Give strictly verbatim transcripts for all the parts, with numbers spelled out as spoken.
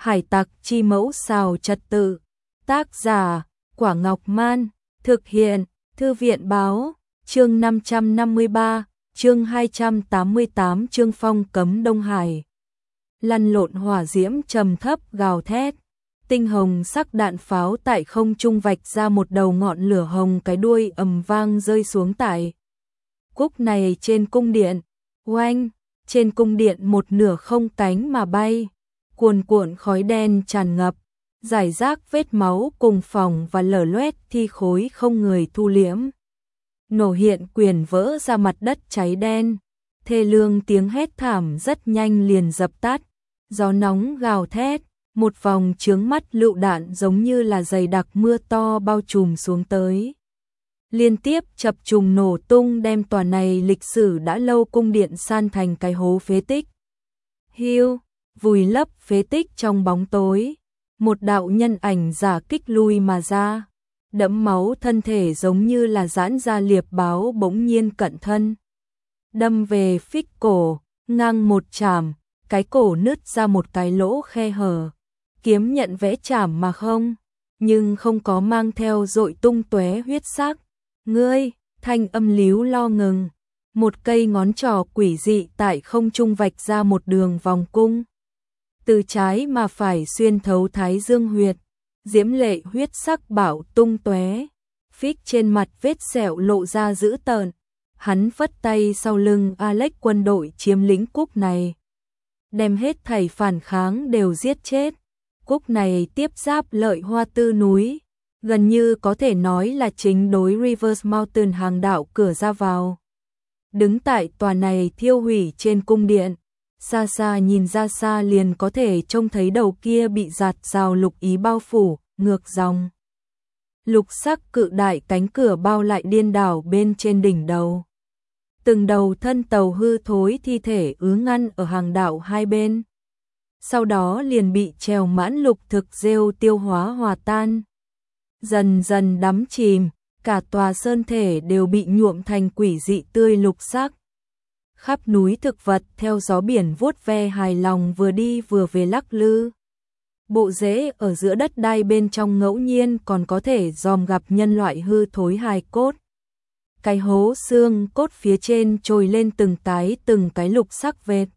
Hải tặc chi mẫu xào trật tự. Tác giả, Quả Ngọc Man. Thực hiện, Thư viện báo. Chương năm trăm năm mươi ba, chương hai trăm tám mươi tám, chương phong cấm Đông Hải. Lăn lộn hỏa diễm trầm thấp gào thét. Tinh hồng sắc đạn pháo tại không trung vạch ra một đầu ngọn lửa hồng, cái đuôi ầm vang rơi xuống tại cúc này trên cung điện. Oanh, trên cung điện một nửa không cánh mà bay, cuồn cuộn khói đen tràn ngập, rải rác vết máu cùng phỏng và lở loét thi khối không người thu liễm. Nổ hiện quyền vỡ ra mặt đất cháy đen, thê lương tiếng hét thảm rất nhanh liền dập tắt, gió nóng gào thét, một vòng chướng mắt lựu đạn giống như là dày đặc mưa to bao trùm xuống tới. Liên tiếp chập trùng nổ tung đem tòa này lịch sử đã lâu cung điện san thành cái hố phế tích. Hiu, vùi lấp phế tích trong bóng tối, một đạo nhân ảnh giả kích lui mà ra, đẫm máu thân thể giống như là giãn ra liệp báo bỗng nhiên cận thân. Đâm về phích cổ, ngang một chảm, cái cổ nứt ra một cái lỗ khe hở, kiếm nhận vẽ chảm mà không, nhưng không có mang theo dội tung tóe huyết sắc. Ngươi, thanh âm líu lo ngừng, một cây ngón trỏ quỷ dị tại không trung vạch ra một đường vòng cung. Từ trái mà phải xuyên thấu thái dương huyệt, diễm lệ huyết sắc bảo tung tóe, phích trên mặt vết sẹo lộ ra dữ tợn. Hắn phất tay sau lưng Alex quân đội chiếm lĩnh cúc này, đem hết thảy phản kháng đều giết chết. Cúc này tiếp giáp Lợi Hoa Tư núi, gần như có thể nói là chính đối Rivers Mountain hàng đảo cửa ra vào. Đứng tại tòa này thiêu hủy trên cung điện, xa xa nhìn ra xa liền có thể trông thấy đầu kia bị giạt rào lục ý bao phủ, ngược dòng. Lục sắc cự đại cánh cửa bao lại điên đảo bên trên đỉnh đầu. Từng đầu thân tàu hư thối thi thể ứ ngăn ở hàng đảo hai bên. Sau đó liền bị trèo mãn lục thực rêu tiêu hóa hòa tan. Dần dần đắm chìm, cả tòa sơn thể đều bị nhuộm thành quỷ dị tươi lục sắc. Khắp núi thực vật theo gió biển vuốt ve hài lòng vừa đi vừa về lắc lư. Bộ rễ ở giữa đất đai bên trong ngẫu nhiên còn có thể dòm gặp nhân loại hư thối hài cốt. Cái hố xương cốt phía trên trồi lên từng cái từng cái lục sắc vệt.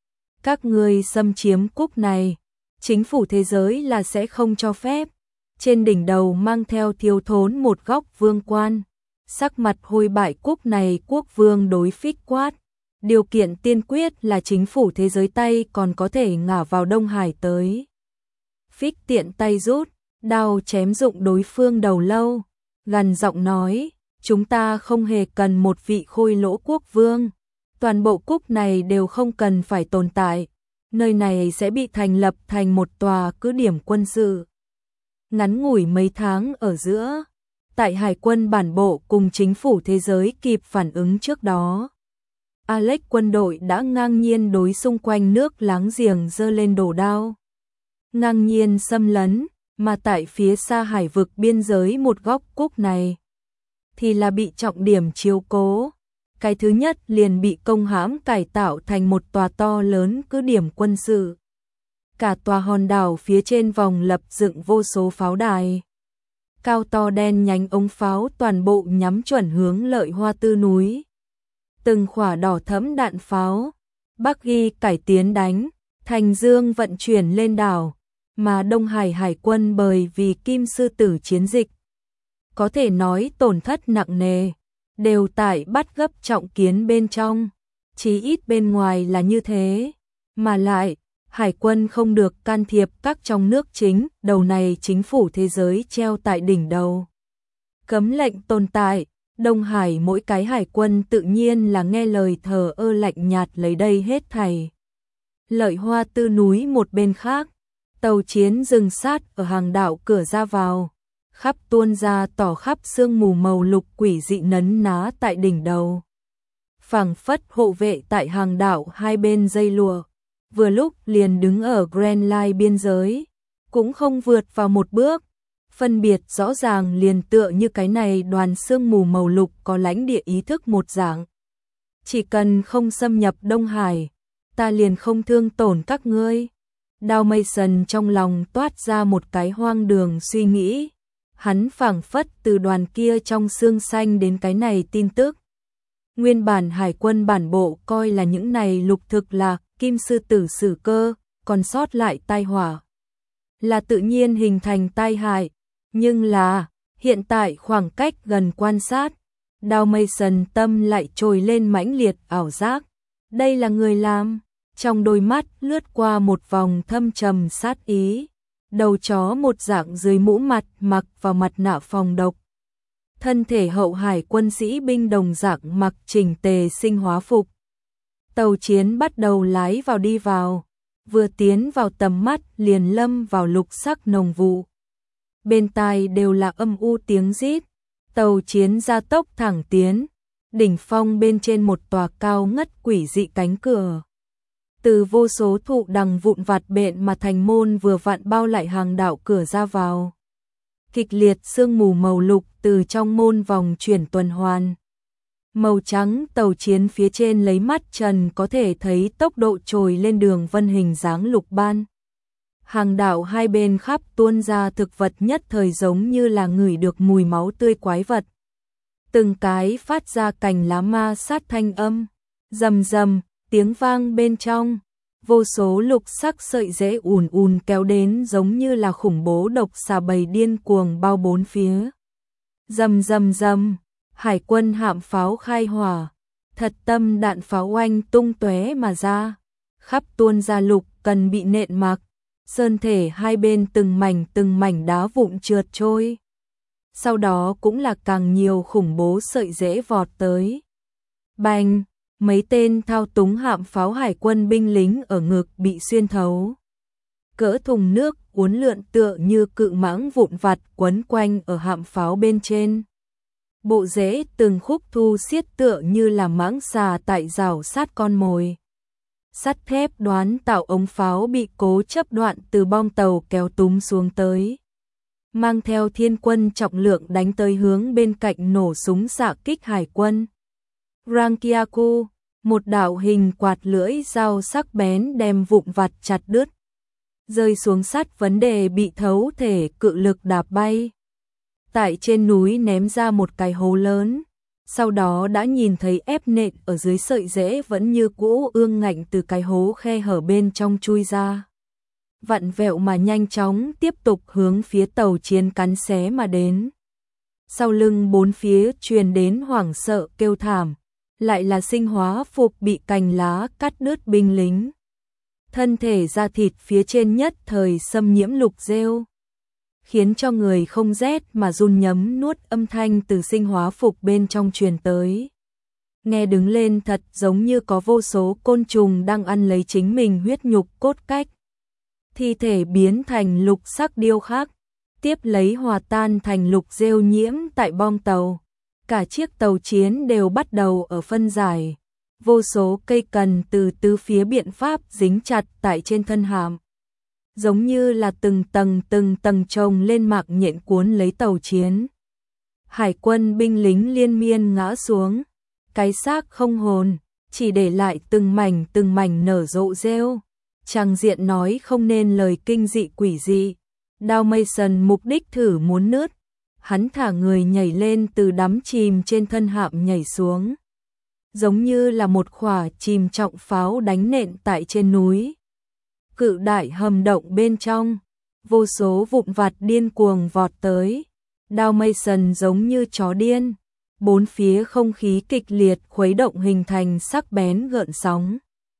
Các ngươi xâm chiếm cúc này, chính phủ thế giới là sẽ không cho phép. Trên đỉnh đầu mang theo thiếu thốn một góc vương quan, sắc mặt hôi bại cúc này quốc vương đối phích quát. Điều kiện tiên quyết là chính phủ thế giới tay còn có thể ngả vào Đông Hải tới. Phích tiện tay rút, đao chém dụng đối phương đầu lâu, gằn giọng nói, chúng ta không hề cần một vị khôi lỗ quốc vương. Toàn bộ cúc này đều không cần phải tồn tại, nơi này sẽ bị thành lập thành một tòa cứ điểm quân sự. Ngắn ngủi mấy tháng ở giữa, tại hải quân bản bộ cùng chính phủ thế giới kịp phản ứng trước đó, Alex quân đội đã ngang nhiên đối xung quanh nước láng giềng giơ lên đồ đao. Ngang nhiên xâm lấn, mà tại phía xa hải vực biên giới một góc cúc này, thì là bị trọng điểm chiếu cố. Cái thứ nhất liền bị công hãm cải tạo thành một tòa to lớn cứ điểm quân sự. Cả tòa hòn đảo phía trên vòng lập dựng vô số pháo đài. Cao to đen nhánh ống pháo toàn bộ nhắm chuẩn hướng Lợi Hoa Tư núi. Từng khỏa đỏ thẫm đạn pháo, Bắc Ghi cải tiến đánh, Thành Dương vận chuyển lên đảo, mà Đông Hải hải quân bởi vì Kim Sư Tử chiến dịch, có thể nói tổn thất nặng nề, đều tại bắt gấp trọng kiến bên trong, chí ít bên ngoài là như thế, mà lại, hải quân không được can thiệp các trong nước chính, đầu này chính phủ thế giới treo tại đỉnh đầu. Cấm lệnh tồn tại, Đông Hải mỗi cái hải quân tự nhiên là nghe lời thờ ơ lạnh nhạt lấy đây hết thảy. Lợi Hoa Tư núi một bên khác, tàu chiến dừng sát ở hàng đảo cửa ra vào, khắp tuôn ra tỏ khắp sương mù màu lục quỷ dị nấn ná tại đỉnh đầu. Phảng phất hộ vệ tại hàng đảo hai bên dây lụa, vừa lúc liền đứng ở Grand Line biên giới, cũng không vượt vào một bước, phân biệt rõ ràng liền tựa như cái này đoàn sương mù màu lục có lãnh địa ý thức một dạng. Chỉ cần không xâm nhập Đông Hải, ta liền không thương tổn các ngươi. Đao Mason trong lòng toát ra một cái hoang đường suy nghĩ. Hắn phảng phất từ đoàn kia trong xương xanh đến cái này tin tức. Nguyên bản hải quân bản bộ coi là những này lục thực là kim sư tử sử cơ, còn sót lại tai họa. Là tự nhiên hình thành tai hại, nhưng là hiện tại khoảng cách gần quan sát, Đao Mason tâm lại trồi lên mãnh liệt ảo giác. Đây là người làm, trong đôi mắt lướt qua một vòng thâm trầm sát ý. Đầu chó một dạng dưới mũ mặt mặc vào mặt nạ phòng độc. Thân thể hậu hải quân sĩ binh đồng dạng mặc chỉnh tề sinh hóa phục. Tàu chiến bắt đầu lái vào đi vào, vừa tiến vào tầm mắt liền lâm vào lục sắc nồng vụ. Bên tai đều là âm u tiếng rít. Tàu chiến gia tốc thẳng tiến, đỉnh phong bên trên một tòa cao ngất quỷ dị cánh cửa. Từ vô số thụ đằng vụn vặt bện mà thành môn vừa vặn bao lại hàng đạo cửa ra vào. Kịch liệt sương mù màu lục từ trong môn vòng chuyển tuần hoàn. Màu trắng tàu chiến phía trên lấy mắt trần có thể thấy tốc độ trồi lên đường vân hình dáng lục ban. Hàng đạo hai bên khắp tuôn ra thực vật nhất thời giống như là ngửi được mùi máu tươi quái vật. Từng cái phát ra cành lá ma sát thanh âm, rầm rầm, tiếng vang bên trong. Vô số lục sắc sợi rễ ùn ùn kéo đến giống như là khủng bố độc xà bầy điên cuồng bao bốn phía. Rầm rầm rầm, hải quân hạm pháo khai hỏa, thật tâm đạn pháo oanh tung tóe mà ra, khắp tuôn ra lục cần bị nện mặc, sơn thể hai bên từng mảnh từng mảnh đá vụn trượt trôi. Sau đó cũng là càng nhiều khủng bố sợi rễ vọt tới. Bành, mấy tên thao túng hạm pháo hải quân binh lính ở ngực bị xuyên thấu. Cỡ thùng nước uốn lượn tựa như cự mãng vụn vặt quấn quanh ở hạm pháo bên trên. Bộ rễ từng khúc thu xiết tựa như là mãng xà tại rào sát con mồi. Sắt thép đoán tạo ống pháo bị cố chấp đoạn từ bong tàu kéo túm xuống tới. Mang theo thiên quân trọng lượng đánh tới hướng bên cạnh nổ súng xạ kích hải quân. Rankiaku, một đạo hình quạt lưỡi dao sắc bén đem vụn vặt chặt đứt. Rơi xuống sắt vấn đề bị thấu thể cự lực đạp bay. Tại trên núi ném ra một cái hố lớn. Sau đó đã nhìn thấy ép nện ở dưới sợi rễ vẫn như cũ ương ngạnh từ cái hố khe hở bên trong chui ra. Vặn vẹo mà nhanh chóng tiếp tục hướng phía tàu chiến cắn xé mà đến. Sau lưng bốn phía truyền đến hoảng sợ kêu thảm, lại là sinh hóa phục bị cành lá cắt đứt binh lính. Thân thể da thịt phía trên nhất thời xâm nhiễm lục rêu, khiến cho người không rét mà run nhấm nuốt âm thanh từ sinh hóa phục bên trong truyền tới. Nghe đứng lên thật giống như có vô số côn trùng đang ăn lấy chính mình huyết nhục cốt cách. Thi thể biến thành lục sắc điêu khắc, tiếp lấy hòa tan thành lục rêu nhiễm tại bong tàu. Cả chiếc tàu chiến đều bắt đầu ở phân giải. Vô số cây cần từ tứ phía biện pháp dính chặt tại trên thân hạm. Giống như là từng tầng từng tầng chồng lên mạng nhện cuốn lấy tàu chiến. Hải quân binh lính liên miên ngã xuống. Cái xác không hồn, chỉ để lại từng mảnh từng mảnh nở rộ rêu. Tràng diện nói không nên lời kinh dị quỷ dị. Đao Mason mục đích thử muốn nứt. Hắn thả người nhảy lên từ đắm chìm trên thân hạm nhảy xuống. Giống như là một quả chìm trọng pháo đánh nện tại trên núi. Cự đại hầm động bên trong, vô số vụn vặt điên cuồng vọt tới. Đao Mason giống như chó điên. Bốn phía không khí kịch liệt khuấy động hình thành sắc bén gợn sóng.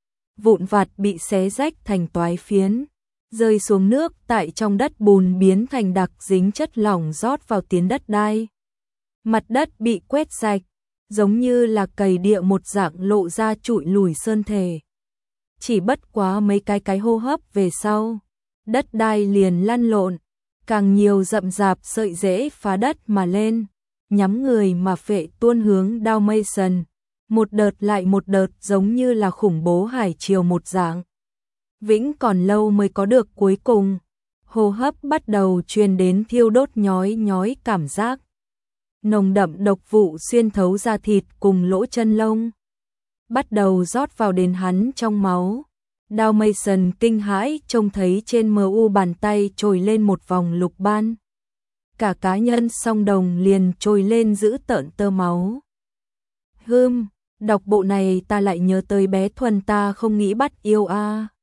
Vụn vặt bị xé rách thành toái phiến, rơi xuống nước tại trong đất bùn biến thành đặc dính chất lỏng rót vào tiến đất đai. Mặt đất bị quét sạch, giống như là cày địa một dạng lộ ra trụi lùi sơn thể. Chỉ bất quá mấy cái cái hô hấp về sau, đất đai liền lăn lộn, càng nhiều rậm rạp sợi rễ phá đất mà lên, nhắm người mà phệ tuôn hướng Đao Mason. Một đợt lại một đợt giống như là khủng bố hải triều một dạng. Vĩnh còn lâu mới có được cuối cùng. Hô hấp bắt đầu truyền đến thiêu đốt nhói nhói cảm giác. Nồng đậm độc vụ xuyên thấu da thịt cùng lỗ chân lông. Bắt đầu rót vào đến hắn trong máu. Đao Mason kinh hãi trông thấy trên em u bàn tay trồi lên một vòng lục ban. Cả cá nhân song đồng liền trồi lên giữ tợn tơ máu. Hưm, đọc bộ này ta lại nhớ tới bé Thuần ta không nghĩ bắt yêu a. À.